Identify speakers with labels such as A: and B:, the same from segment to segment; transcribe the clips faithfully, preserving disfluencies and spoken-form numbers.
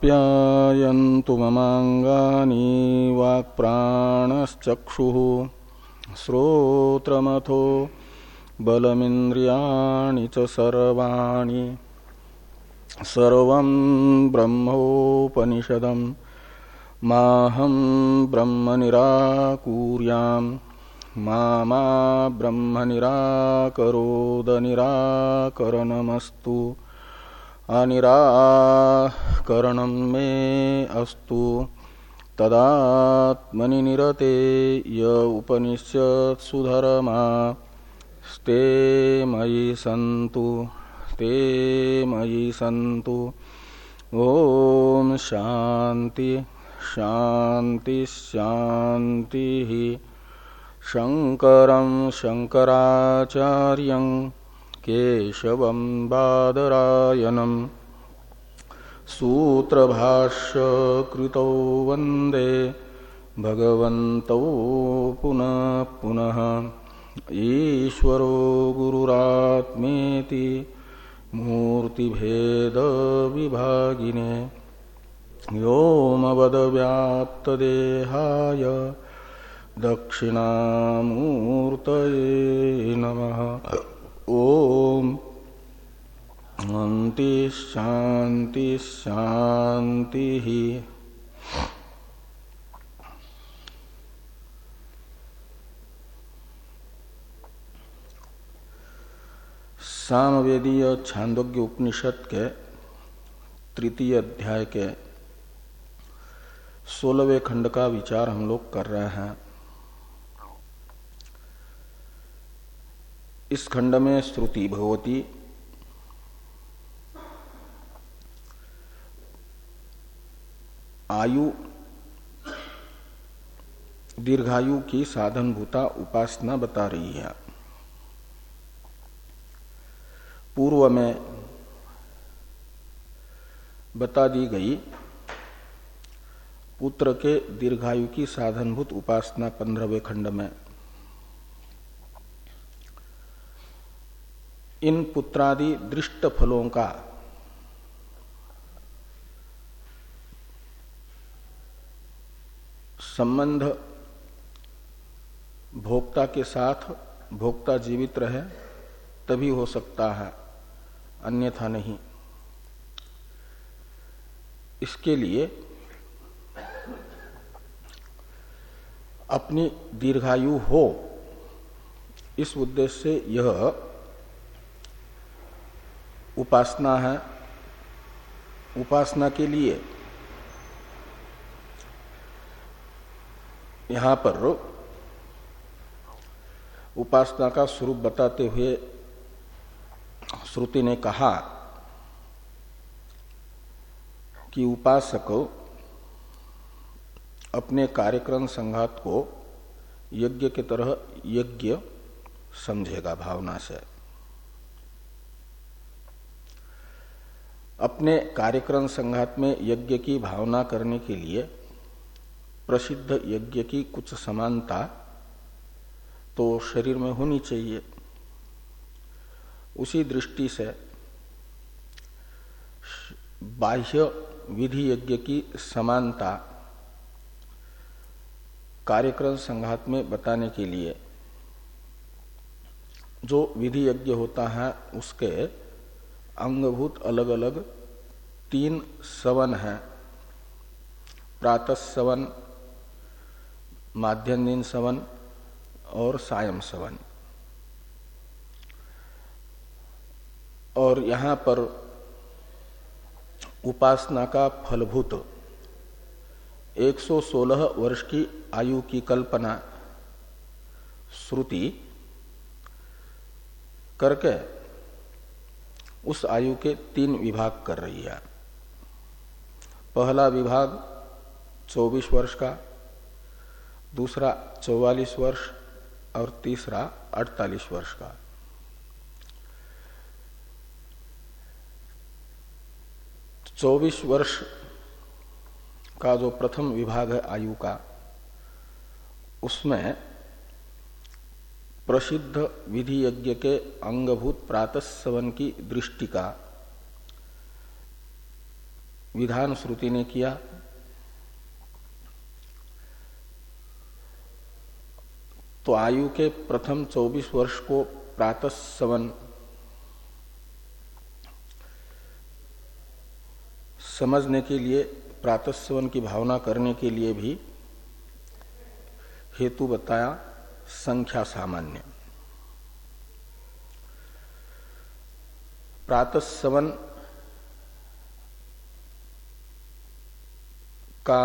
A: आप्यायन्तु ममाङ्गानि वाक्प्राणश्चक्षुः श्रोत्रमथो बलमिन्द्रियाणि च सर्वाणि सर्वं ब्रह्मोपनिषदं माहं ब्रह्म निराकुर्याम् मा मा ब्रह्म निराकरोद निराकरणमस्तु अनिराकरणं मे अस्तु तदात्मनि निरते य उपनिषत्सु धर्मा स्ते मयि सन्तु स्ते मयि सन्तु। ओम शांति शांति शांति। शंकरं शंकराचार्यं केशवं बादरायणं सूत्रभाष्य कृतौ वन्दे भगवन्तौ पुनः पुनः। ईश्वरो गुरुरात्मेति मूर्तिभेद विभागिने व्योमवद्व्याप्तदेहाय दक्षिणामूर्तये नमः। ओम शांति शांति शांति। सामवेदीय छांदोग्य उपनिषद के तृतीय अध्याय के सोलहवें खंड का विचार हम लोग कर रहे हैं। इस खंड में श्रुति भगवती आयु दीर्घायु की साधनभूता उपासना बता रही है। पूर्व में बता दी गई पुत्र के दीर्घायु की साधनभूत उपासना पंद्रहवें खंड में इन पुत्रादि दृष्ट फलों का संबंध भोक्ता के साथ भोक्ता जीवित रहे तभी हो सकता है, अन्यथा नहीं। इसके लिए अपनी दीर्घायु हो, इस उद्देश्य से यह उपासना है। उपासना के लिए यहां पर उपासना का स्वरूप बताते हुए श्रुति ने कहा कि उपासक अपने कार्यक्रम संघात को यज्ञ के तरह यज्ञ समझेगा भावना से। अपने कार्यक्रम संघात में यज्ञ की भावना करने के लिए प्रसिद्ध यज्ञ की कुछ समानता तो शरीर में होनी चाहिए। उसी दृष्टि से बाह्य विधि यज्ञ की समानता कार्यक्रम संघात में बताने के लिए जो विधि यज्ञ होता है उसके अंगभूत अलग अलग तीन सवन हैं। प्रातः सवन, माध्याह्न दिन सवन और सायं सवन। और यहां पर उपासना का फलभूत एक सौ सोलह वर्ष की आयु की कल्पना श्रुति करके उस आयु के तीन विभाग कर रही है। पहला विभाग चौबीस वर्ष का, दूसरा चौवालीस वर्ष और तीसरा अड़तालीस वर्ष का। चौबीस वर्ष का जो प्रथम विभाग है आयु का, उसमें प्रसिद्ध विधि यज्ञ के अंगभूत प्रातः सवन की दृष्टि का विधान श्रुति ने किया, तो आयु के प्रथम चौबीस वर्ष को प्रातः सवन समझने के लिए, प्रातः सवन की भावना करने के लिए भी हेतु बताया संख्या सामान्य। प्रातः सवन का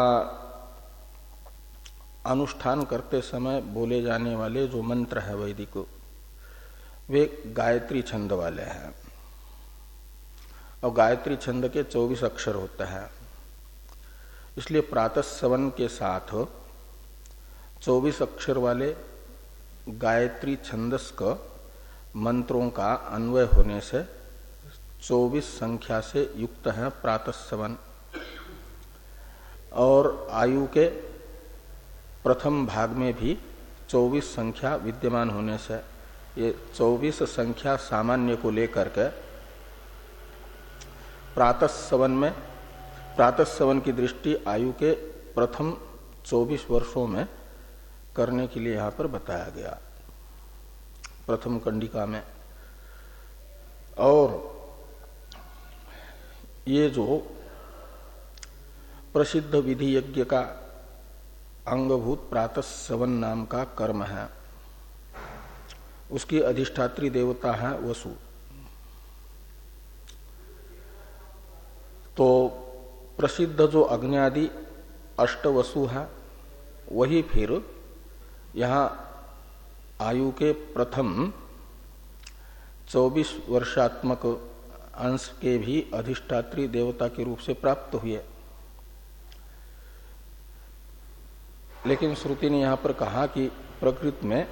A: अनुष्ठान करते समय बोले जाने वाले जो मंत्र है वैदिक, वे गायत्री छंद वाले हैं और गायत्री छंद के चौबीस अक्षर होते हैं। इसलिए प्रातः सवन के साथ चौबीस अक्षर वाले गायत्री छंदस का मंत्रों का अन्वय होने से चौबीस संख्या से युक्त है प्रातः सवन। और आयु के प्रथम भाग में भी चौबीस संख्या विद्यमान होने से ये चौबीस संख्या सामान्य को लेकर के प्रातः सवन में, प्रातः सवन की दृष्टि आयु के प्रथम चौबीस वर्षों में करने के लिए यहां पर बताया गया प्रथम कंडिका में। और ये जो प्रसिद्ध विधि यज्ञ का अंगभूत प्रातः सवन नाम का कर्म है, उसकी अधिष्ठात्री देवता है वसु। तो प्रसिद्ध जो अग्नि अष्टवसु है वही फिर यहाँ आयु के प्रथम चौबीस वर्षात्मक अंश के भी अधिष्ठात्री देवता के रूप से प्राप्त हुए। लेकिन श्रुति ने यहां पर कहा कि प्रकृति में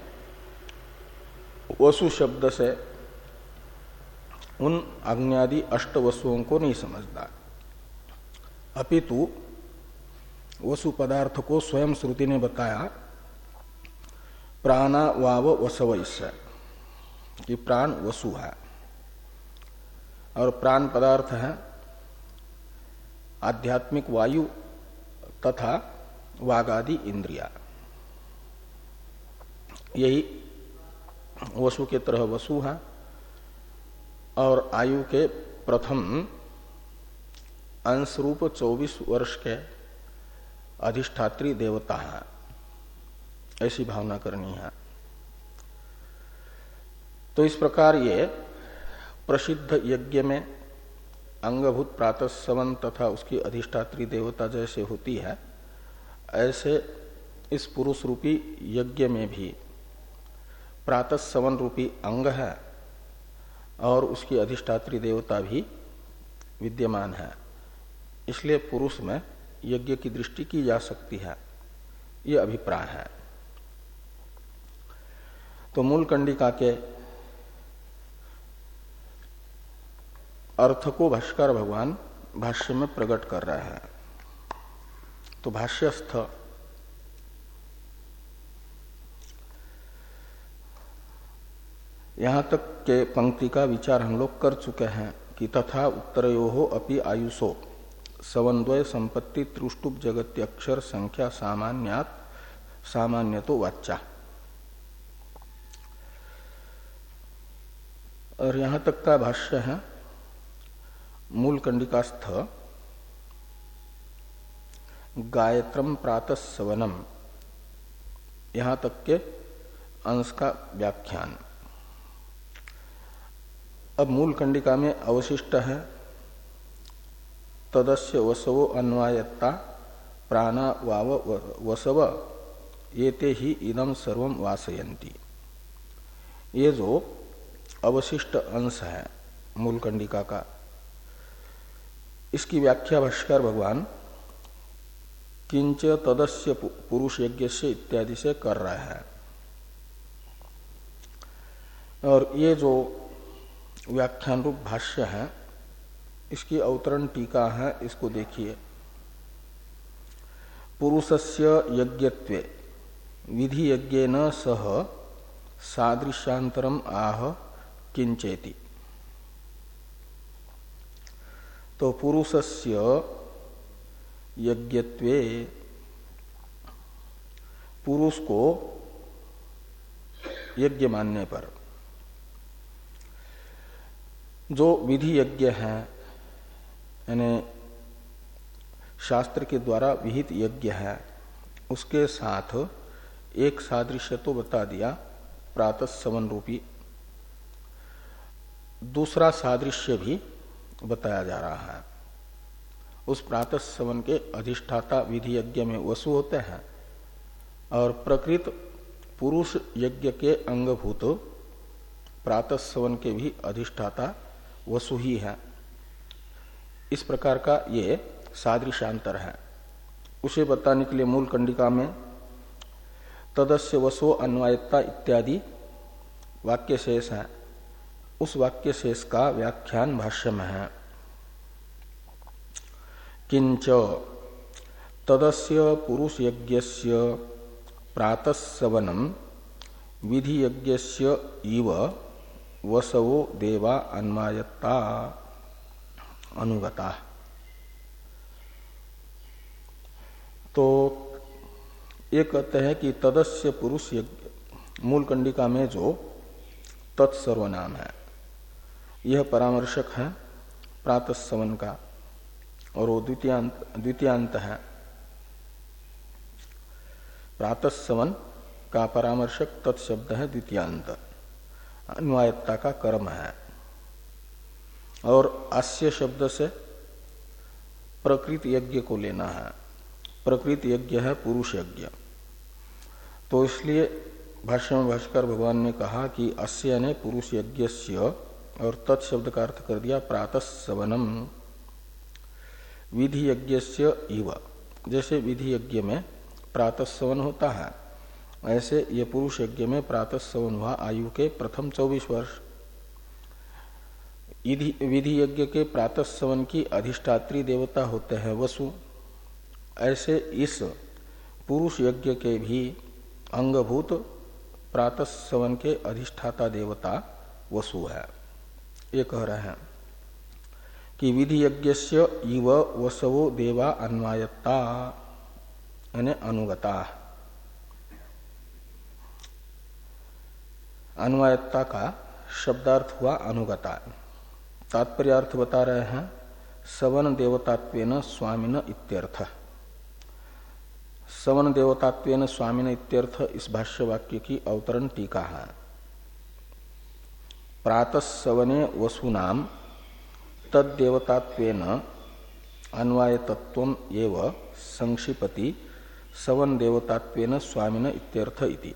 A: वसु शब्द से उन अग्नि अष्ट वसुओं को नहीं समझता, अपितु वसु पदार्थ को स्वयं श्रुति ने बताया प्राणा वाव वसव, इससे कि प्राण वसु है और प्राण पदार्थ है आध्यात्मिक वायु तथा वागादि इंद्रिया। यही वसु के तरह वसु है और आयु के प्रथम अंश रूप चौबीस वर्ष के अधिष्ठात्री देवता है, ऐसी भावना करनी है। तो इस प्रकार ये प्रसिद्ध यज्ञ में अंगभूत प्रातः सवन तथा उसकी अधिष्ठात्री देवता जैसे होती है, ऐसे इस पुरुष रूपी यज्ञ में भी प्रातः सवन रूपी अंग है और उसकी अधिष्ठात्री देवता भी विद्यमान है। इसलिए पुरुष में यज्ञ की दृष्टि की जा सकती है, ये अभिप्राय है। तो मूल कंडिका के अर्थ को भाष्कर भगवान भाष्य में प्रकट कर रहे हैं। तो भाष्यस्थ यहां तक के पंक्ति का विचार हम लोग कर चुके हैं कि तथा उत्तरयो अपि आयुषो सवन्वय संपत्ति त्रुष्टुप जगत्यक्षर संख्या सामान्यात सामान्य तो वाचा। और यहां तक का भाष्य है मूल कंडिकास्थ गायत्रम प्रातः सवनम, यहां तक के अंश का व्याख्यान। अब मूल कंडिका में अवशिष्ट है तदस्य वसवो अन्वायत्ता प्राणा वाव वसव येते ही इदम सर्वम वासयन्ति। ये जो अवशिष्ट अंश है मूल कंडिका का, इसकी व्याख्या भाष्कर भगवान किंच तदस्य पुरुष यज्ञ से इत्यादि से कर रहा है। और ये जो व्याख्यान रूप भाष्य है इसकी अवतरण टीका है, इसको देखिए। पुरुषस्य यज्ञत्वे विधि यज्ञेन सह सादृश्यांतरम आह किंचेति। तो पुरुषस्य यज्ञत्वे पुरुष को यज्ञ मानने पर जो विधि यज्ञ है, यानी शास्त्र के द्वारा विहित यज्ञ है, उसके साथ एक सादृश्य तो बता दिया प्रातः सवन रूपी, दूसरा सादृश्य भी बताया जा रहा है। उस प्रातः सवन के अधिष्ठाता विधि यज्ञ में वसु होते हैं और प्रकृत पुरुष यज्ञ के अंगभूत प्रातः सवन के भी अधिष्ठाता वसु ही है। इस प्रकार का ये सादृशांतर है। उसे बताने के लिए मूल कंडिका में तदस्य वसो अन्वायत्ता इत्यादि वाक्य शेष है। उस वाक्य शेष का व्याख्यान भाष्य में है। किंच तदस्य पुरुष यज्ञस्य प्रातः सवनम विधि यज्ञस्य इव वसवो देवा अन्वायत्ता अनुगता। तो ये कहते हैं कि तदस्य पुरुष यज्ञ, मूल कंडिका में जो तत्सर्वनाम है, यह परामर्शक है प्रातः सवन का और वो द्वितीयांत द्वितीयांत है। प्रातः सवन का परामर्शक तत्शब्द है द्वितीयांत, अन्वायत्ता का कर्म है। और अस्य शब्द से प्रकृत यज्ञ को लेना है। प्रकृत यज्ञ है पुरुष यज्ञ। तो इसलिए भाष्य में भाष्कर भगवान ने कहा कि अस्य ने पुरुष यज्ञस्य और तत्शब्द का अर्थ कर दिया प्रातः सवनम विधि यज्ञस्य इव। जैसे विधि यज्ञ में प्रातः सवन होता है, ऐसे ये पुरुष यज्ञ में प्रातः सवन हुआ आयु के प्रथम चौबीस वर्ष। विधि यज्ञ के प्रातः सवन की अधिष्ठात्री देवता होते हैं वसु। ऐसे इस पुरुष यज्ञ के भी अंगभूत प्रातः सवन के अधिष्ठाता देवता वसु है। ये कह रहे हैं कि विधि यज्ञस्य इव वसवो देवा अन्वायत्ता, यानी अनुगता। अन्वायत्ता का शब्दार्थ हुआ अनुगता। तात्पर्यार्थ बता रहे हैं सवन देवतात्वेन स्वामिन इत्यर्थ। सवन देवतात्वेन स्वामिन इत्यर्थ इस भाष्य वाक्य की अवतरण टीका है। प्रातः सवने वसुनाम तद्देवतात्वेन अन्वायतत्वम एव संक्षिपति सवन देवतात्वेन स्वामिन इत्यर्थ इति।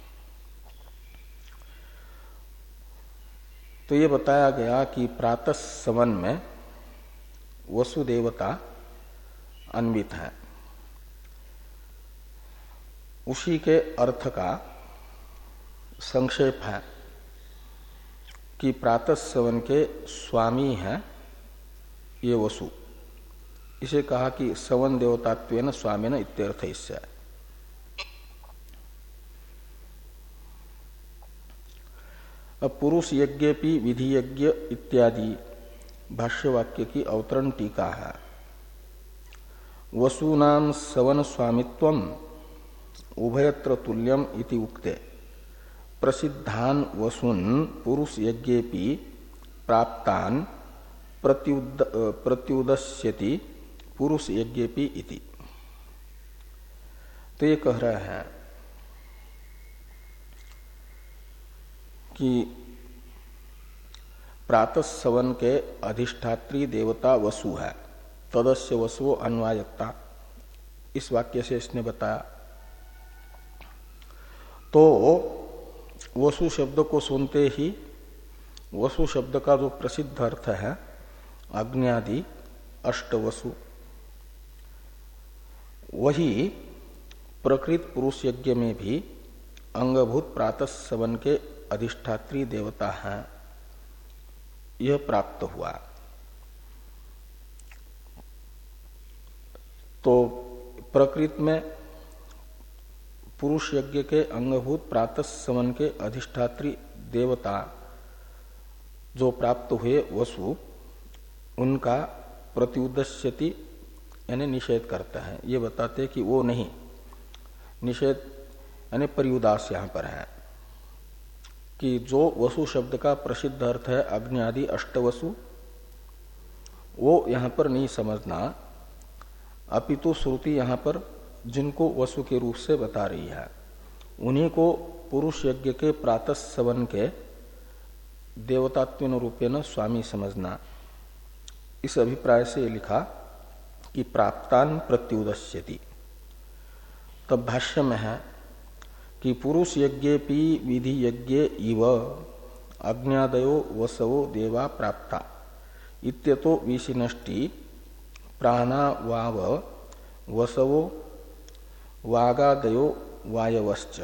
A: तो ये बताया गया कि प्रातः सवन में वसुदेवता अन्वित है। उसी के अर्थ का संक्षेप है कि प्रातः सवन के स्वामी हैं ये वसु। इसे कहा कि सवन देवतात्वेन स्वामिन इत्यर्थ इससे। अब पुरुष यज्ञेपि विधि यज्ञ इत्यादि भाष्यवाक्य की अवतरण टीका है। वसूनाम सवन स्वामित्वम उभयत्र तुल्यम इति उक्ते प्रसिद्धान वसून पुरुष यज्ञेपि प्राप्तान प्रत्युद प्रत्युदस्यति पुरुष यज्ञेपि इति। तो ये कह रहे हैं कि प्रातः सवन के अधिष्ठात्री देवता वसु है। तदस्य वसुओ अन्वायत्ता, इस वाक्य से इसने बताया। तो वसु शब्द को सुनते ही वसु शब्द का जो प्रसिद्ध अर्थ है अग्न्यादि अष्टवसु, वही प्रकृत पुरुष यज्ञ में भी अंगभूत प्रातः सवन के अधिष्ठात्री देवता हैं, यह प्राप्त हुआ। तो प्रकृत में पुरुष यज्ञ के अंगभूत प्रातः सवन के अधिष्ठात्री देवता जो प्राप्त हुए वसु, उनका प्रत्युदस्यति यानी निषेध करता है, ये बताते कि वो नहीं, निषेध यानी पर्युदास यहां पर है कि जो वसु शब्द का प्रसिद्ध अर्थ है अग्नि आदि अष्टवसु, वो यहां पर नहीं समझना, अपितु श्रुति यहां पर जिनको वसु के रूप से बता रही है उन्हीं को पुरुष यज्ञ के प्रातः सवन के देवतात्वेन रूपेण स्वामी समझना। इस अभिप्राय से लिखा कि प्राप्तान प्रत्युदस्यति। तब भाष्य में है कि पुरुष यज्ञेपि विधि यज्ञे इव अग्न्यादयो वसवो देवा प्राप्ता इत्यतो विशिनष्टि प्राणा वाव वसवो वागादयो वायवश्च।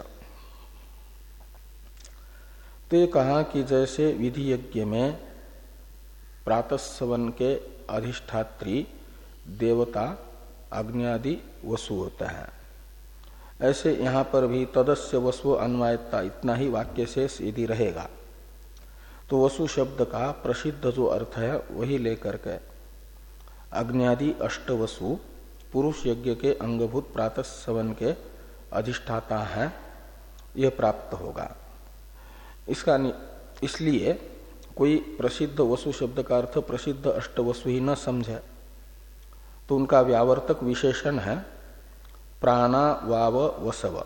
A: तो ये कहा कि जैसे विधि यज्ञ में प्रातःसवन के अधिष्ठात्री देवता अग्नि वसु होता है, ऐसे यहां पर भी तदस्य वसु अन्वायता इतना ही वाक्य शेष यदि रहेगा तो वसु शब्द का प्रसिद्ध जो अर्थ है वही लेकर के अग्नि अष्टवसु पुरुष यज्ञ के अंगभूत प्रातःसवन के अधिष्ठाता है, यह प्राप्त होगा। इसका इसलिए कोई प्रसिद्ध वसु शब्द का अर्थ प्रसिद्ध अष्टवसु ही न समझे तो उनका व्यावर्तक विशेषण है प्राणा वाव वसव,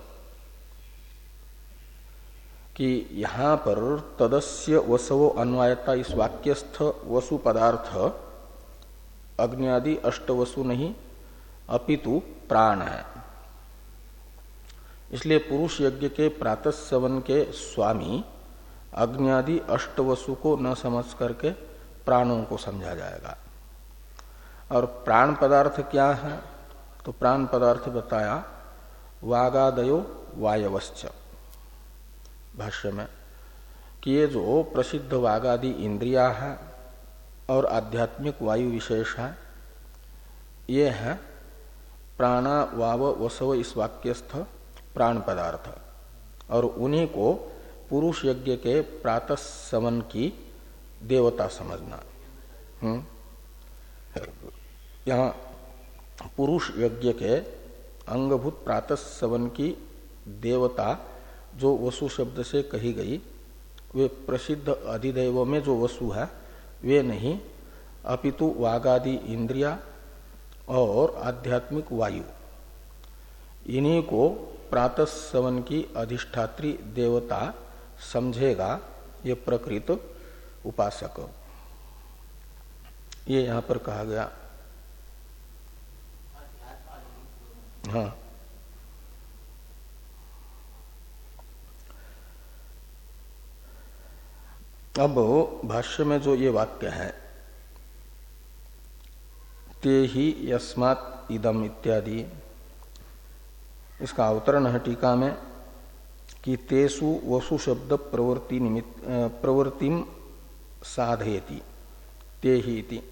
A: कि यहां पर तदस्य वसवो अन्वायता इस वाक्यस्थ वसु पदार्थ अग्नि आदि अष्टवसु नहीं अपितु प्राण है। इसलिए पुरुष यज्ञ के प्रातः सवन के स्वामी अग्नि आदि अष्टवसु को न समझ करके प्राणों को समझा जाएगा। और प्राण पदार्थ क्या है? तो प्राण पदार्थ बताया वागादयो वायवश्च भाष्य में कि ये जो प्रसिद्ध वागादि इंद्रिया है और आध्यात्मिक वायु विशेष है, ये है प्राणा वाव वसव इस वाक्यस्थ प्राण पदार्थ, और उन्हीं को पुरुष यज्ञ के प्रातः सवन की देवता समझना। हम्म यहाँ पुरुष यज्ञ के अंगभूत प्रातः सवन की देवता जो वसु शब्द से कही गई, वे प्रसिद्ध अधिदैव में जो वसु है वे नहीं, अपितु वागादि इंद्रिया और आध्यात्मिक वायु, इन्हीं को प्रातः सवन की अधिष्ठात्री देवता समझेगा ये प्रकृत उपासक। ये यहां पर कहा गया। हाँ, अब भाष्य में जो ये वाक्य है ते ही यस्मात् इदम इत्यादि, इसका अवतरण है टीका में कि तेसु वसु शब्द प्रवृत्ति निमित्त प्रवृत्तिम साधयति ते ही इति।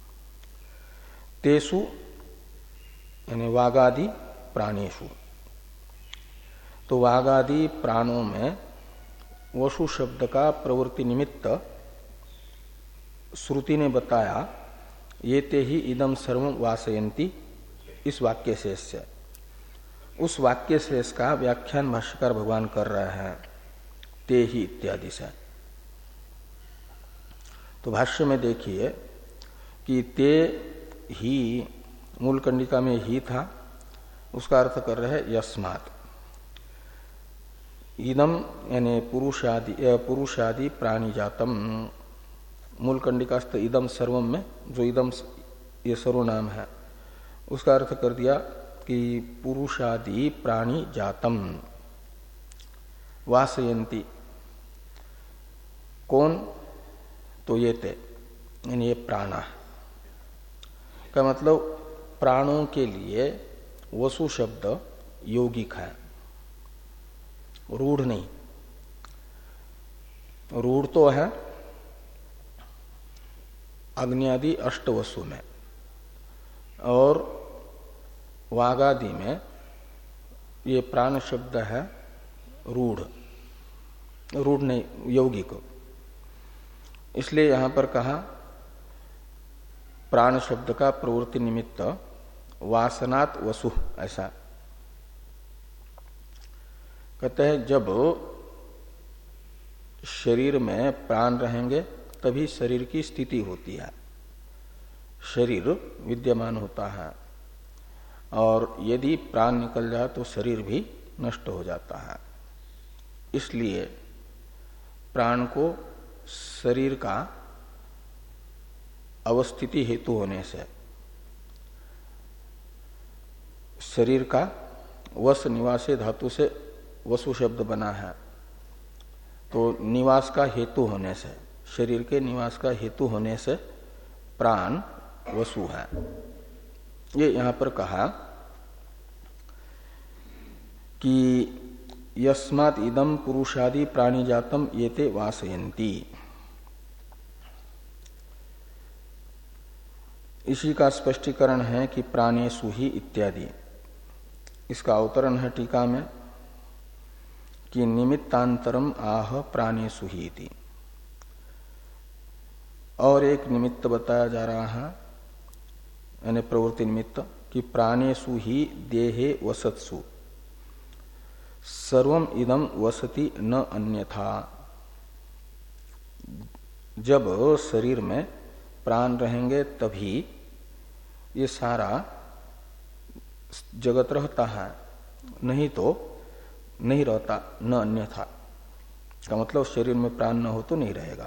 A: तेसु यानी वागादि प्राणेषु, तो वागादि प्राणों में वसु शब्द का प्रवृत्ति निमित्त श्रुति ने बताया ये ते ही इदम सर्वं वासयन्ति इस वाक्य शेष से। उस वाक्य शेष का व्याख्यान भाष्यकार भगवान कर रहे हैं ते ही इत्यादि से। तो भाष्य में देखिए कि ते ही मूल कंडिका में ही था, उसका अर्थ कर रहे हैं यस्मात्। इदम यानी पुरुषादि पुरुषादि प्राणी जातम, मूल कंडिकास्थ इदम सर्वम में जो इदम ये सर्वनाम है उसका अर्थ कर दिया कि पुरुषादि प्राणी जातम वासयन्ति। कौन? तो ये ते यानी ये प्राणा का मतलब प्राणों के लिए वसु शब्द यौगिक है, रूढ़ नहीं। रूढ़ तो है अग्नि अष्टवसु में, और वागादि में ये प्राण शब्द है रूढ़, रूढ़ नहीं यौगिक। इसलिए यहां पर कहा प्राण शब्द का प्रवृत्ति निमित्त वासनात् वसु, ऐसा कहते हैं। जब शरीर में प्राण रहेंगे तभी शरीर की स्थिति होती है, शरीर विद्यमान होता है, और यदि प्राण निकल जाए तो शरीर भी नष्ट हो जाता है। इसलिए प्राण को शरीर का अवस्थिति हेतु होने से, शरीर का वस निवासे धातु से वसु शब्द बना है, तो निवास का हेतु होने से, शरीर के निवास का हेतु होने से प्राण वसु है। ये यहां पर कहा कि यस्मात् इदम पुरुषादि प्राणी जातम येते वासयन्ति। इसी का स्पष्टीकरण है कि प्राणेषु ही इत्यादि। इसका अवतरण है टीका में कि निमित्तांतरम आह प्राणेषु ही इति। और एक निमित्त बताया जा रहा है, यानी प्रवृत्ति निमित्त, कि प्राणेषु ही देहे वसत्सु सर्वम इदम वसति न अन्यथा। जब शरीर में प्राण रहेंगे तभी ये सारा जगत रहता है, नहीं तो नहीं रहता, न अन्यथा का मतलब शरीर में प्राण न हो तो नहीं रहेगा।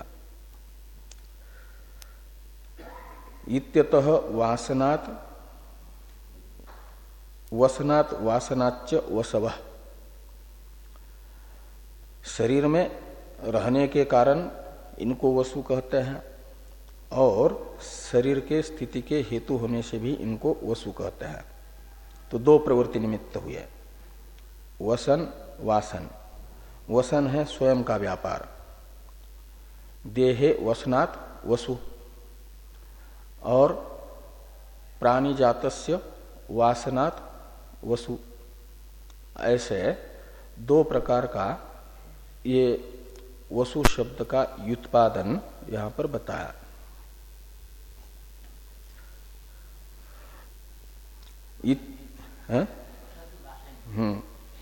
A: इत्यतः वासनात् वसनात् वासनाच्च वसवः। शरीर में रहने के कारण इनको वसु कहते हैं, और शरीर के स्थिति के हेतु होने से भी इनको वसु कहते हैं। तो दो प्रवृत्ति निमित्त हुए, वसन वासन। वसन है स्वयं का व्यापार, देहे वसनात् वसु, और प्राणी जातस्य वासनात् वसु। ऐसे दो प्रकार का ये वसु शब्द का व्युत्पादन यहां पर बताया। इत, है? हम्म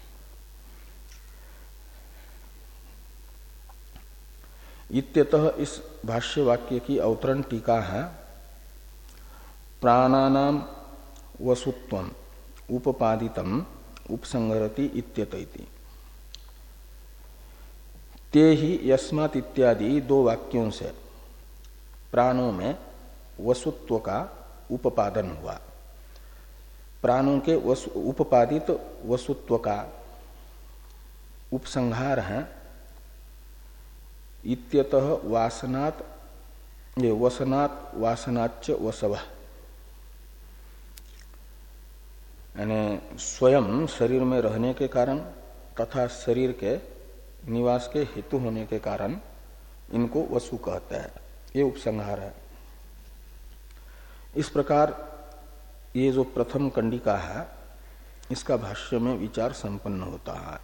A: इत्यतः इस भाष्य वाक्य की अवतरण टीका है, प्राणानाम वसुत्वम उपपादितम उपसंहरति इत्यतैति। ते ही यस्मात् इत्यादि दो वाक्यों से प्राणों में वसुत्व का उपपादन हुआ। प्राणों के वसु, उपपादित वसुत्व का उपसंहार है। इत्यतः वासनात् ये वसनात् वासनाच्च वसवः, यानी स्वयं शरीर में रहने के कारण तथा शरीर के निवास के हेतु होने के कारण इनको वसु कहते हैं। ये उपसंहार है। इस प्रकार ये जो प्रथम कंडिका है, इसका भाष्य में विचार संपन्न होता है।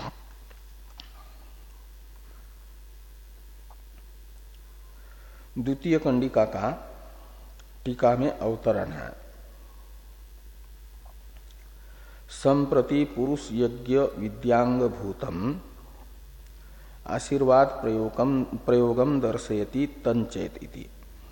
A: द्वितीय कंडिका का टीका में अवतरण है। संप्रति पुरुष यज्ञ विद्यांग भूतम आशीर्वाद प्रयोगम प्रयोगम दर्शयति तंचेत इति।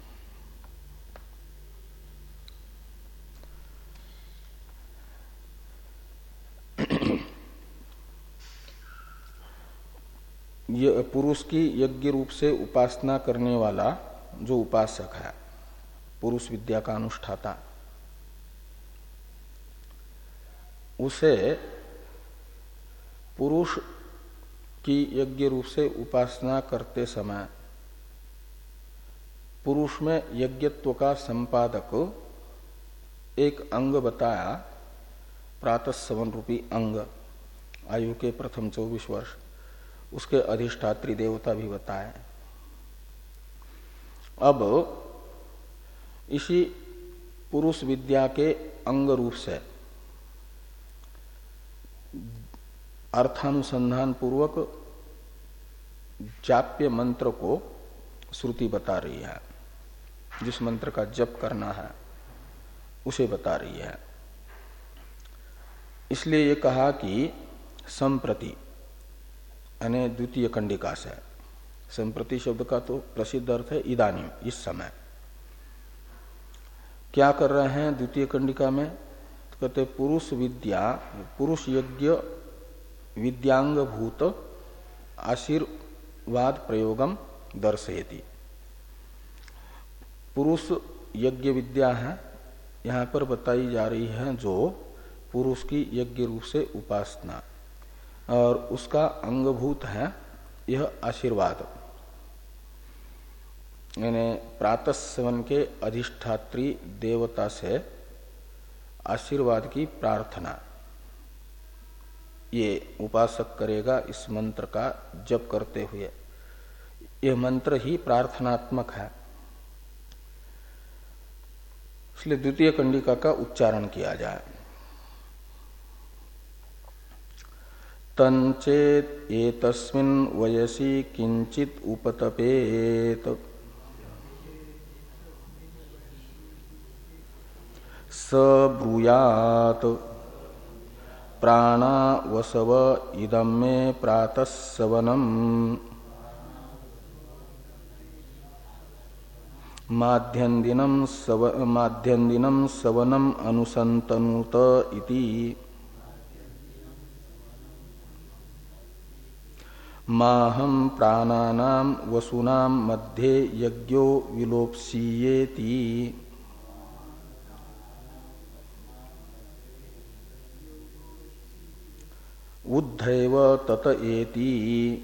A: ये पुरुष की यज्ञ रूप से उपासना करने वाला जो उपासक है, पुरुष विद्या का अनुष्ठाता, उसे पुरुष की यज्ञ रूप से उपासना करते समय पुरुष में यज्ञत्व का संपादक एक अंग बताया, प्रातःसवन रूपी अंग, आयु के प्रथम चौबीस वर्ष, उसके अधिष्ठात्री देवता भी बताए। अब इसी पुरुष विद्या के अंग रूप से अर्थानुसंधान पूर्वक जाप्य मंत्र को श्रुति बता रही है। जिस मंत्र का जप करना है उसे बता रही है। इसलिए ये कहा कि संप्रति यानी द्वितीय कंडिका से। संप्रति शब्द का तो प्रसिद्ध अर्थ है इदानीम, इस समय। क्या कर रहे हैं द्वितीय कंडिका में? तो कहते पुरुष विद्या, पुरुष यज्ञ विद्यांग भूत आशीर्वाद प्रयोगम दर्शयति। पुरुष यज्ञ विद्या है यहाँ पर बताई जा रही है, जो पुरुष की यज्ञ रूप से उपासना, और उसका अंगभूत है यह आशीर्वाद, यानी प्रातः सेवन के अधिष्ठात्री देवता से आशीर्वाद की प्रार्थना। ये उपासक करेगा इस मंत्र का जप करते हुए। यह मंत्र ही प्रार्थनात्मक है, इसलिए द्वितीय कंडिका का उच्चारण किया जाए। तंचेत एतस्मिन् वयसि किंचित उपतपेत स ब्रूयात् प्राणा वसव इदं मे प्रातः सवनम् माध्यन्दिनं सव माध्यन्दिनं सवनम् अनुसन्तनुत इति। माहं प्राणानां वसूनां मध्ये यज्ञो विलोप्स्येति। उद्धैव तत एति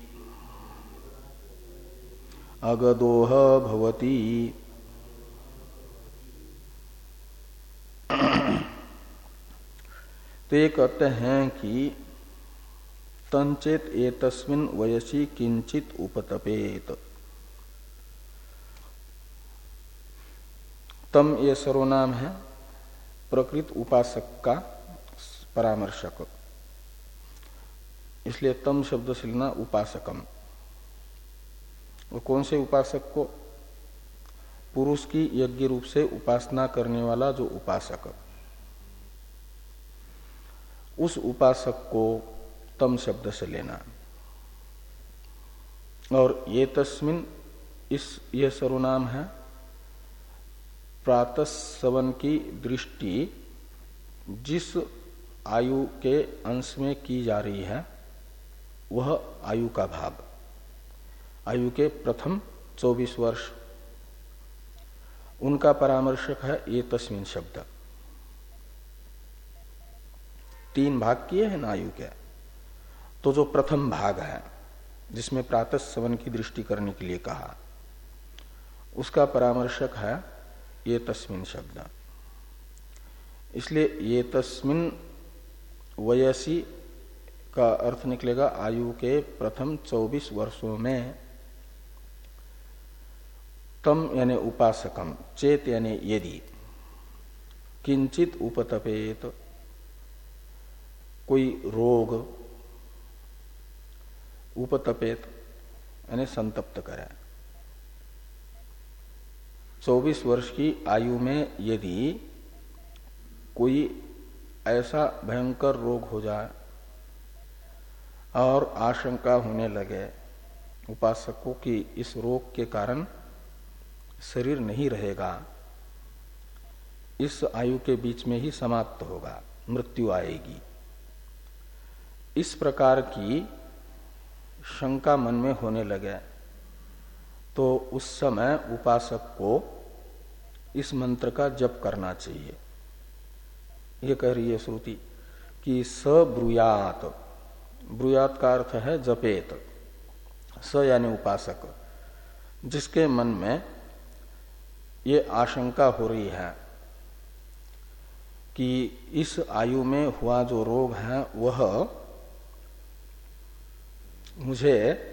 A: अगदोह भवति। तो ये कहते हैं कि तंचेत एतस्मिन् वयसि किंचित उपतपेत। तम ये सर्वनाम है प्रकृत उपासक का परामर्शक, इसलिए तम शब्द से लेना उपासकम। वो कौन से उपासक को? पुरुष की यज्ञ रूप से उपासना करने वाला जो उपासक, उस उपासक को तम शब्द से लेना। और ये तस्मिन, इस यह सर्वनाम है प्रातः सवन की दृष्टि जिस आयु के अंश में की जा रही है वह आयु का भाग, आयु के प्रथम चौबीस वर्ष, उनका परामर्शक है ये तस्मिन शब्द। तीन भाग किए हैं ना आयु के, तो जो प्रथम भाग है जिसमें प्रातः सवन की दृष्टि करने के लिए कहा, उसका परामर्शक है ये तस्मिन शब्द। इसलिए ये तस्मिन वयसी का अर्थ निकलेगा आयु के प्रथम चौबीस वर्षों में। तम यानी उपासकम, चेत यानी यदि, किंचित उपतपेत, कोई रोग, उपतपेत यानी संतप्त करे। चौबीस वर्ष की आयु में यदि कोई ऐसा भयंकर रोग हो जाए और आशंका होने लगे उपासकों की इस रोग के कारण शरीर नहीं रहेगा, इस आयु के बीच में ही समाप्त होगा, मृत्यु आएगी, इस प्रकार की शंका मन में होने लगे, तो उस समय उपासक को इस मंत्र का जप करना चाहिए। ये कह रही है श्रुति कि स ब्रूयात, ब्रूयात का अर्थ है जपेत, स यानी उपासक, जिसके मन में ये आशंका हो रही है कि इस आयु में हुआ जो रोग है वह मुझे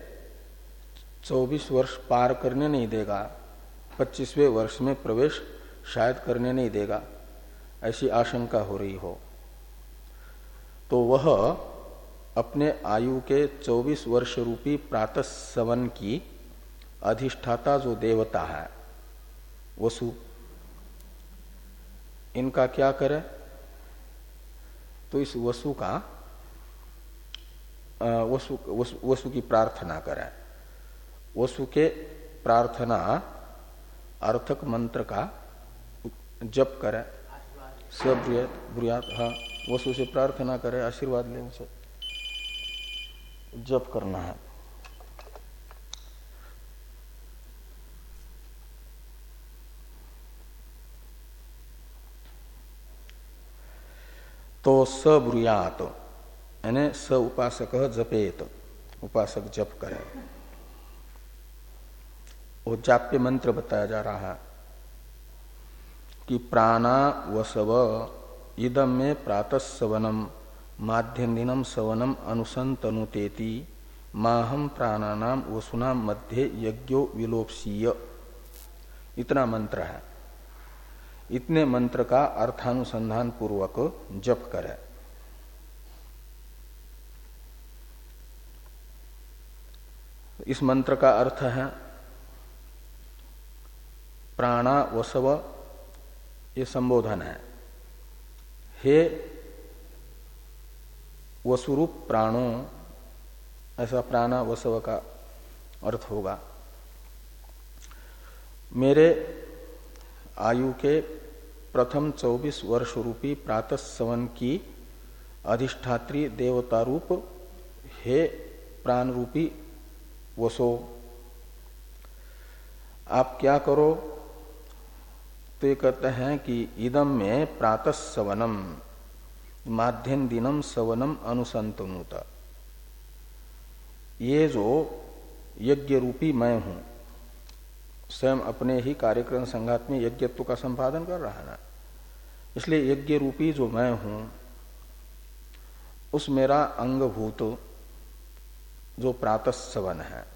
A: चौबीस वर्ष पार करने नहीं देगा, पच्चीसवें वर्ष में प्रवेश शायद करने नहीं देगा, ऐसी आशंका हो रही हो, तो वह अपने आयु के चौबीस वर्ष रूपी प्रातः सवन की अधिष्ठाता जो देवता है वसु, इनका क्या करे? तो इस वसु का वसु वसु, वसु की प्रार्थना करें। वसु के प्रार्थना अर्थक मंत्र का जप करें। सब्रुयात ब्रुयात, हाँ, वसु से प्रार्थना करें, आशीर्वाद लें, उसे जप करना है। तो सब्रुयात यानी स उपासक जपेत, उपासक जप करे। वो जाप्य मंत्र बताया जा रहा है कि प्राणा वसव इदम में प्रातः सवनम माध्यन्दिनम सवनम अनुसंतनुतेति माहम प्राणानाम वसुनाम मध्य यज्ञो विलोपसीय, इतना मंत्र है। इतने मंत्र का अर्थानुसंधान पूर्वक जप करे। इस मंत्र का अर्थ है प्राणा वसव, ये संबोधन है। हे वसुरूप प्राणों, ऐसा प्राणा वसव का अर्थ होगा। मेरे आयु के प्रथम चौबीस वर्ष रूपी प्रातः सवन की अधिष्ठात्री देवता रूप हे प्राण रूपी वसो, आप क्या करो? तो ये कहते हैं कि इदम में प्रातः सवनम माध्यम दिनम सवनम अनुसंतनुत, ये जो यज्ञ रूपी मैं हूं, स्वयं अपने ही कार्यक्रम संघात में यज्ञत्व का संपादन कर रहा है ना, इसलिए यज्ञ रूपी जो मैं हूं उस मेरा अंगभूत जो प्रातः सवन है,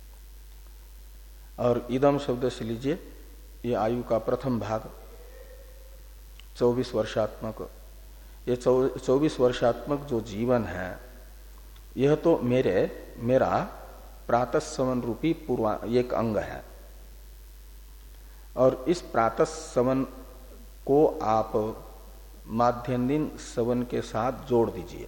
A: और इदम शब्द से लीजिए ये आयु का प्रथम भाग चौबीस वर्षात्मक, ये चौबीस वर्षात्मक जो जीवन है यह तो मेरे मेरा प्रातः सवन रूपी पूर्वा एक अंग है, और इस प्रातः सवन को आप माध्यन्दिन सवन के साथ जोड़ दीजिए।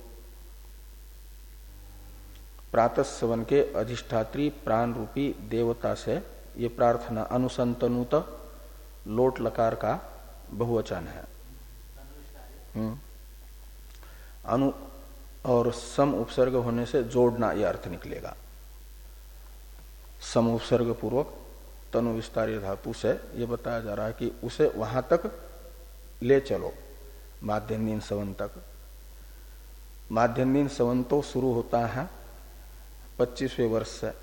A: प्रातः सवन के अधिष्ठात्री प्राण रूपी देवता से ये प्रार्थना अनुसंतनुत लोट लकार का बहुवचन है। हम्म अनु और सम उपसर्ग होने से जोड़ना यह अर्थ निकलेगा। सम उपसर्ग पूर्वक तनु विस्तारीय धातु से यह बताया जा रहा है कि उसे वहां तक ले चलो, माध्यन्दिन सवन तक। माध्यन्दिन सवन तो शुरू होता है पच्चीसवें वर्ष से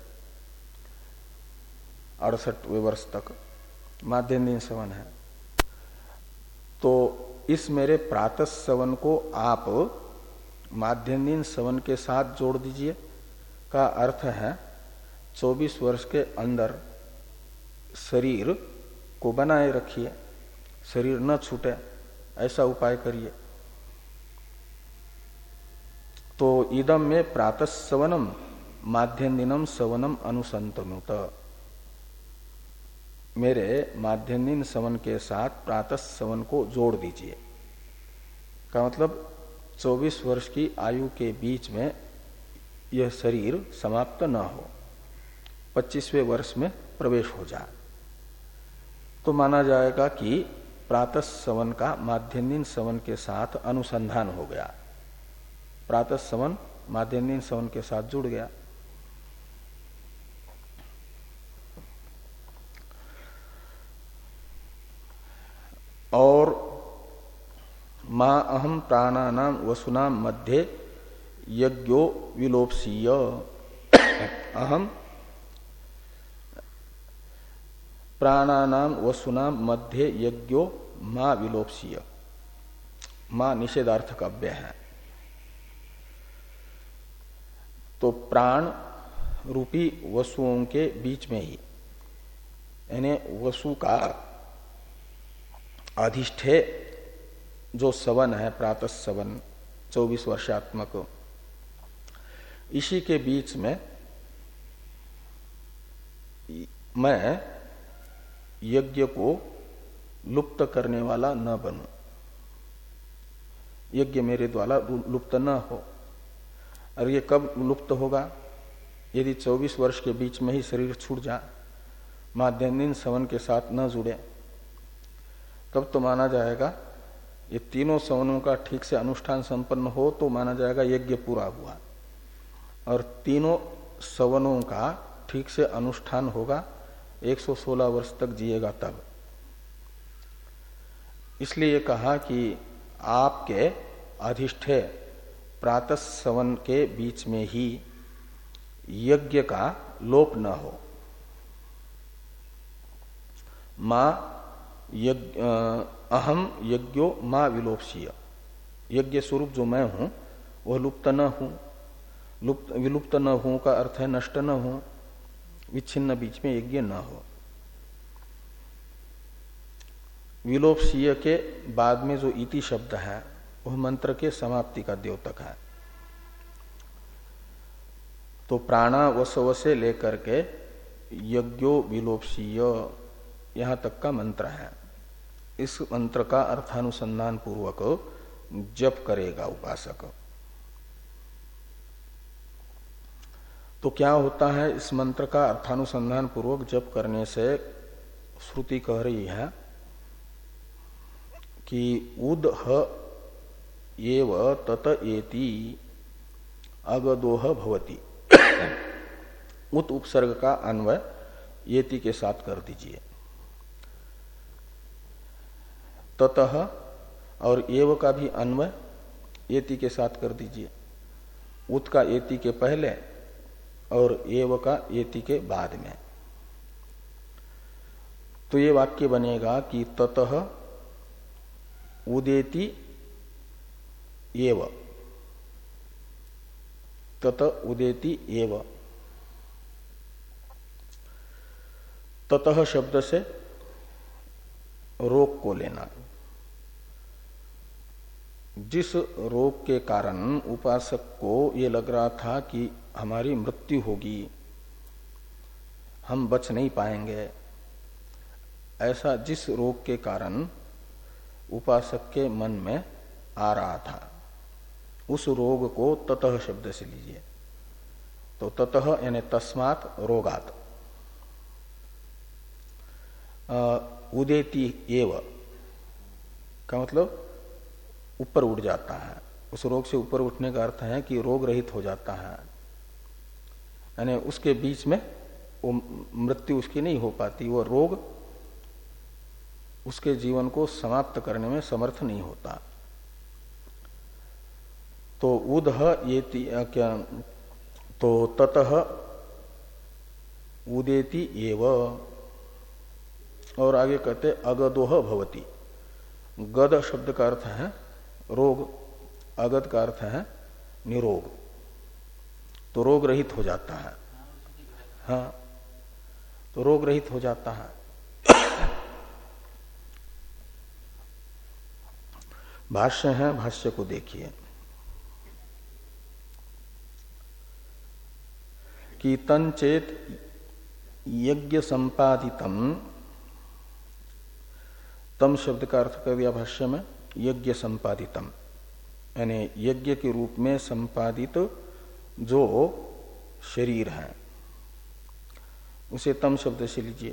A: अड़सठवें वर्ष तक माध्यन्दिन सवन है। तो इस मेरे प्रातः सवन को आप माध्यन्दिन सवन के साथ जोड़ दीजिए का अर्थ है चौबीस वर्ष के अंदर शरीर को बनाए रखिए, शरीर न छूटे, ऐसा उपाय करिए। तो इदम में प्रातः सवनम माध्यन्दिनम सवनम अनुसंतनुत, मेरे माध्यन्दिन सवन के साथ प्रातः सवन को जोड़ दीजिए का मतलब चौबीस वर्ष की आयु के बीच में यह शरीर समाप्त न हो, पच्चीसवें वर्ष में प्रवेश हो जाए, तो माना जाएगा कि प्रातः सवन का माध्यन्दिन सवन के साथ अनुसंधान हो गया, प्रातः सवन माध्यन्दिन सवन के साथ जुड़ गया। और मां अहम प्राणानाम वसुनाम मध्य यज्ञो विलोपसीय, अहम प्राणानाम वसुनाम मध्य यज्ञो मां विलोपसीय, मां निषेधार्थक अव्यय है। तो प्राण रूपी वसुओं के बीच में ही, यानी वसु का अधिष्ठे जो सवन है प्रातः सवन चौबीस वर्षात्मक, इसी के बीच में मैं यज्ञ को लुप्त करने वाला न बनूं, यज्ञ मेरे द्वारा लुप्त न हो। और ये कब लुप्त होगा? यदि चौबीस वर्ष के बीच में ही शरीर छूट जाए, माध्यान्ह सवन के साथ न जुड़े, तब तो माना जाएगा ये तीनों सवनों का ठीक से अनुष्ठान संपन्न हो तो माना जाएगा यज्ञ पूरा हुआ। और तीनों सवनों का ठीक से अनुष्ठान होगा एक सौ सोलह वर्ष तक जिएगा तब। इसलिए कहा कि आपके अधिष्ठे प्रातः सवन के बीच में ही यज्ञ का लोप न हो। मां यज्ञ अहम यज्ञो मां विलोपसीय, यज्ञ स्वरूप जो मैं हूं वह लुप्त न हूं। लुप्त विलुप्त न हूं का अर्थ है नष्ट न हो, विच्छिन्न बीच में यज्ञ न हो। विलोपसीय के बाद में जो इति शब्द है वह मंत्र के समाप्ति का द्योतक है। तो प्राणावसव से लेकर के यज्ञो विलोपसीय यहां तक का मंत्र है। इस मंत्र का अर्थानुसंधान पूर्वक जप करेगा उपासक। तो क्या होता है इस मंत्र का अर्थानुसंधान पूर्वक जप करने से? श्रुति कह रही है कि उद ह एव तत एति अगदोह भवति। उत उपसर्ग का अन्वय एति के साथ कर दीजिए। ततः और एव का भी अन्वय एति के साथ कर दीजिए। उत का एति के पहले और एव का एति के बाद में। तो ये वाक्य बनेगा कि ततः उदेति एव, तत उदेति एव। ततः शब्द से रोग को लेना। जिस रोग के कारण उपासक को ये लग रहा था कि हमारी मृत्यु होगी, हम बच नहीं पाएंगे, ऐसा जिस रोग के कारण उपासक के मन में आ रहा था, उस रोग को ततः शब्द से लीजिए। तो ततः यानी तस्मात् रोगात्। उदेति एव का मतलब ऊपर उठ जाता है। उस रोग से ऊपर उठने का अर्थ है कि रोग रहित हो जाता है, यानी उसके बीच में वो मृत्यु उसकी नहीं हो पाती, वो रोग उसके जीवन को समाप्त करने में समर्थ नहीं होता। तो उदह ये क्या, तो ततः उदेति एव। और आगे कहते अगदोह भवति। गद शब्द का अर्थ है रोग, अगद का अर्थ है निरोग। तो रोग रहित हो जाता है। हाँ, तो रोग रहित हो जाता है। भाष्य है, भाष्य को देखिए कि तंचेत यज्ञ संपादितम, तम शब्द का अर्थ कर दिया भाष्य में यज्ञ संपादितम, यानी यज्ञ के रूप में संपादित जो शरीर है उसे तम शब्द से लीजिए।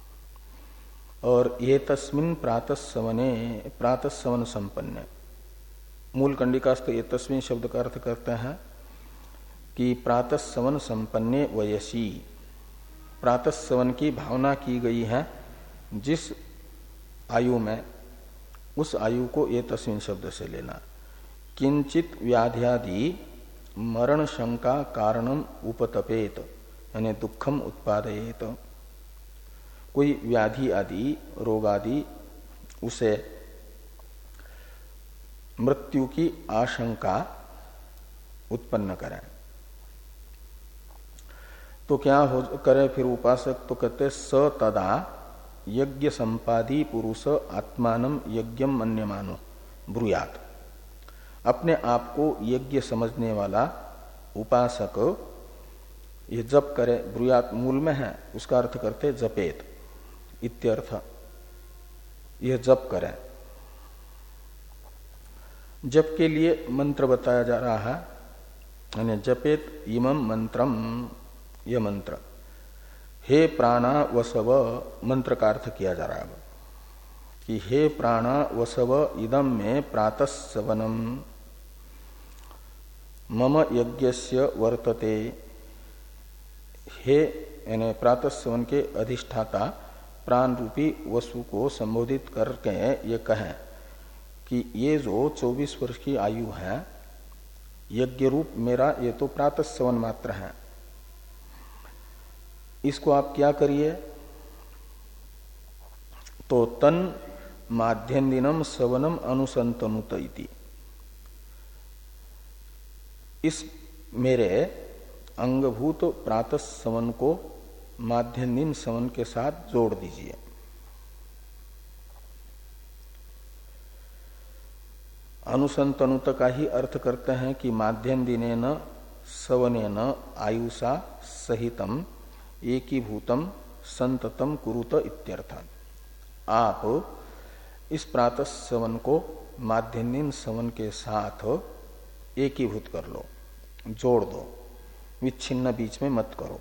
A: और ये तस्मिन प्रातः सवने, प्रातः सवन संपन्न, मूल कंडिकास्थ ये तस्मिन शब्द का अर्थ करते हैं कि प्रातः सवन संपन्ने वयसी, प्रातः सवन की भावना की गई है जिस आयु में, उस आयु को ये तस्मिन शब्द से लेना। किंचित व्याध्यादि मरण शंका कारणम उपतपेत, यानी दुखम उत्पादयेत। कोई व्याधि आदि रोग आदि उसे मृत्यु की आशंका उत्पन्न करें तो क्या हो करे फिर उपासक? तो कहते स तदा यज्ञ संपादी पुरुष आत्मानम यज्ञम मन्यमानो ब्रूयात। अपने आप को यज्ञ समझने वाला उपासक ये जप करे। ब्रूयात मूल में है, उसका अर्थ करते जपेत इत्यर्थ। यह जप करे। जप के लिए मंत्र बताया जा रहा है, यानी जपेत इमं मंत्रम, यह मंत्र हे प्राणा वसव मंत्र का अर्थ किया जा रहा है कि हे प्राणा वसव इदम में प्रातः सवनम मम यज्ञस्य वर्तते। हे यानी प्रातः सवन के अधिष्ठाता प्राण रूपी वसु को संबोधित करके ये कहें कि ये जो चौबीस वर्ष की आयु है, यज्ञ रूप मेरा ये तो प्रातः सवन मात्र है, इसको आप क्या करिए, तो तन माध्यन्दिनम सवनम अनुसंतनुत इति, इस मेरे अंगभूत प्रातः सवन को माध्यन्दिन सवन के साथ जोड़ दीजिए। अनुसंतनुत का ही अर्थ करते हैं कि माध्यन्दिनेन सवनेन आयुषा सहितम एकीभूतम संततम कुरुत इत्यर्थ। आप इस प्रातः सवन को माध्यन्दिन सवन के साथ एकीभूत कर लो, जोड़ दो, विच्छिन्न बीच में मत करो।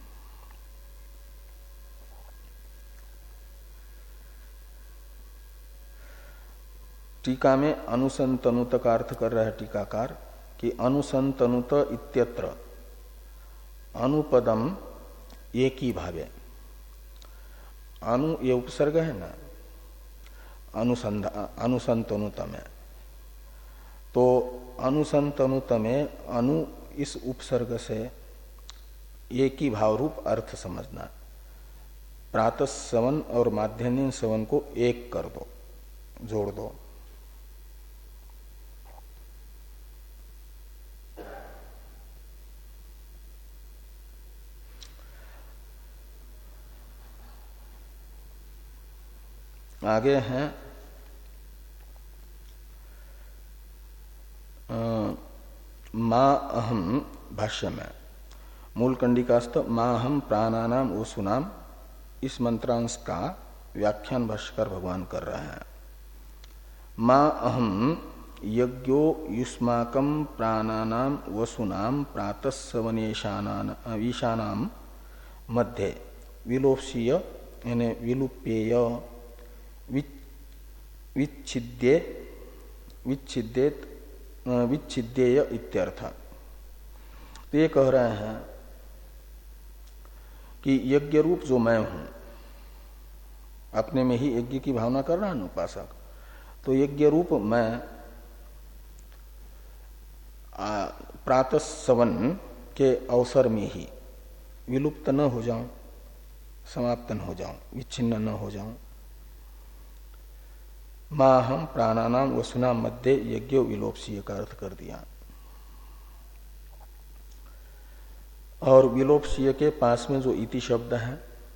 A: टीका में अनुसंतनुत का अर्थ कर रहे टीकाकार कि अनुसंतनुत इत्यत्र अनुपदम एक ही भावे, अनु ये उपसर्ग है ना अनुसंधा अनुसंतनुत में, तो अनुसंतनुत में अनु इस उपसर्ग से एक ही भाव रूप अर्थ समझना। प्रातः सवन और माध्यन्दिन सवन को एक कर दो, जोड़ दो। आगे हैं मां अहम भाष्य में मूल कंडिकास्त मां अहम प्राणानाम ओसुनाम, इस मंत्रांश का व्याख्यान भाष्यकार भगवान कर रहे हैं। मां अहम यज्ञो युष्माकम प्राणानाम वसुनाम प्रातः सवनेशानाम ईशानाम मध्य विलोप्सीय यानी विलुप्येय विच्छिद्ये विच्छिद्येत विच्छिद्येय इत्यर्थ। तो ये कह रहे हैं कि यज्ञ रूप जो मैं हूं, अपने में ही यज्ञ की भावना कर रहा है उपासक, तो यज्ञ रूप मैं प्रातः सवन के अवसर में ही विलुप्त न हो जाऊं, समाप्त न हो जाऊं, विच्छिन्न न हो जाऊं। मां हम प्राणानाम वसुनाम मध्य यज्ञो विलोप्सीय का अर्थ कर दिया। और विलोप्सीय के पास में जो इति शब्द है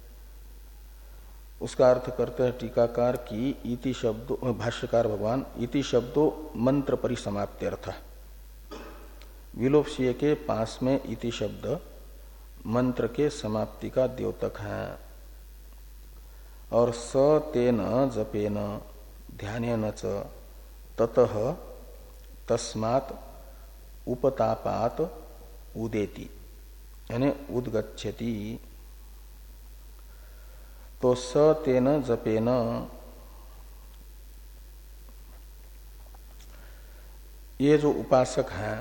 A: उसका अर्थ करते हैं टीकाकार की इति शब्दों, भाष्यकार भगवान इति शब्दों मंत्र परिसमाप्त्यर्थ। विलोप्सीय के पास में इति शब्द मंत्र के समाप्ति का द्योतक है। और स तेन जपेन ध्यानेन च ततः तस्मात् उपतापात उदेति यानी उद्गच्छति। तो स तेन जपेन ये जो उपासक है,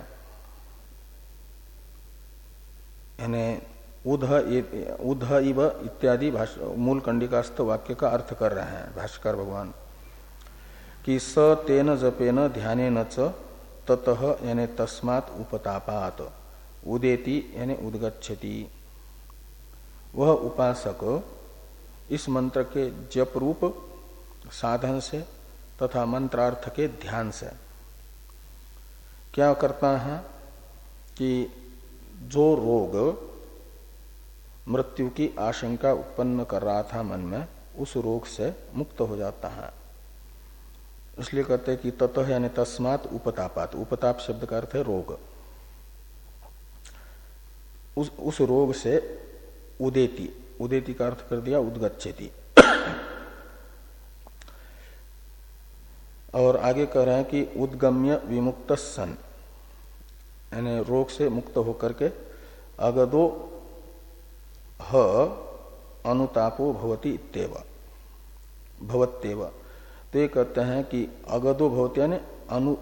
A: यानी उध उध इव इत्यादि मूल कंडिकास्थ वाक्य का अर्थ कर रहे हैं भाष्यकार भगवान कि स तेन जपेन ध्यानेन च ततः यानी तस्मात् उपतापात उदेति यानी उद्गच्छति। वह उपासक इस मंत्र के जप रूप साधन से तथा मंत्रार्थ के ध्यान से क्या करता है कि जो रोग मृत्यु की आशंका उत्पन्न कर रहा था मन में, उस रोग से मुक्त हो जाता है। इसलिए कहते हैं कि ततः यानी तस्मात् उपतापात, उपताप शब्द का अर्थ है रोग, उस उस रोग से उदेति, उदेति का अर्थ कर दिया उद्गच्छति। और आगे कह रहे हैं कि उद्गम्य विमुक्त सन, यानी रोग से मुक्त होकर के अगदो ह अनुतापो भवति इत्येव भवत्येव। तो ये कहते हैं कि अगदो भवति यानी अनु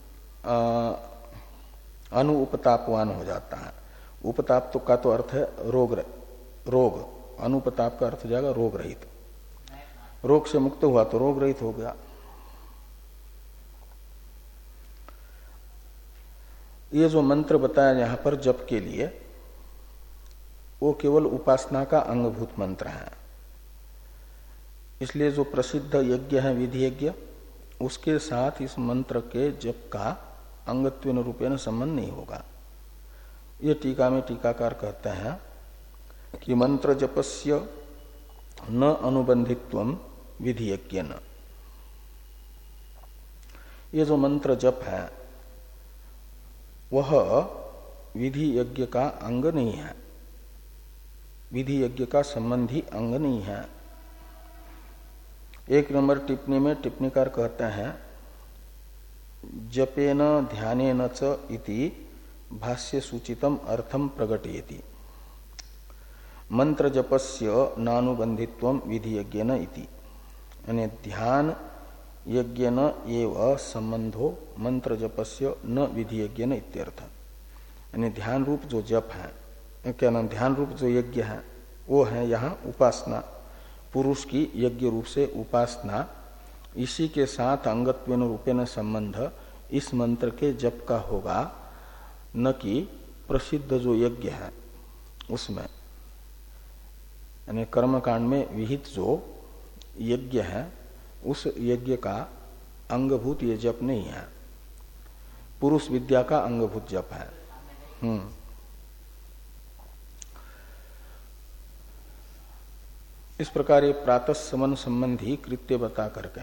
A: अनु उपतापवान हो जाता है। उपताप तो का तो अर्थ है रोग रोग अनुपताप का अर्थ हो जाएगा रोग रहित। रोग से मुक्त हुआ तो रोग रहित हो गया। ये जो मंत्र बताया यहां पर जप के लिए, वो केवल उपासना का अंगभूत मंत्र है। इसलिए जो प्रसिद्ध यज्ञ है विधि यज्ञ, उसके साथ इस मंत्र के जप का अंगत्वेन रूपेण संबंध नहीं होगा। ये टीका में टीकाकार कहते हैं कि मंत्र जपस्य न अनुबंधित्वम विधि यज्ञ न। ये जो मंत्र जप है वह विधि यज्ञ का अंग नहीं है, विधि यज्ञ का संबंधी अंग नहीं है। एक नंबर टिप्पणी में टिप्पणीकार कहते हैं जपेन ध्यानेन च इति भाष्य सूचितम अर्थम प्रकटयति मंत्र जपस्य नानुबंधित्वम विधि यज्ञेन इति। यानी ध्यान यज्ञेन एव संबंधो मंत्र जपस्य न विधि यज्ञेन इत्यर्थ। यानी ध्यान रूप जो जप है, क्या नाम, ध्यान रूप जो यज्ञ है वो है यहाँ उपासना, पुरुष की यज्ञ रूप से उपासना, इसी के साथ अंगत्वेन रूपेण संबंध इस मंत्र के जप का होगा, न कि प्रसिद्ध जो यज्ञ है उसमें। यानी कर्मकांड में विहित जो यज्ञ है उस यज्ञ का अंगभूत ये जप नहीं है, पुरुष विद्या का अंगभूत जप है। हम्म इस प्रकार ये प्रातः समन संबंधी कृत्य बता करके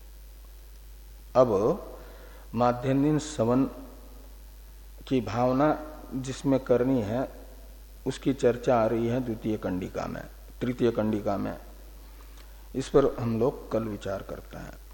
A: अब माध्यन्दिन समन की भावना जिसमें करनी है उसकी चर्चा आ रही है द्वितीय कंडिका में, तृतीय कंडिका में। इस पर हम लोग कल विचार करते हैं।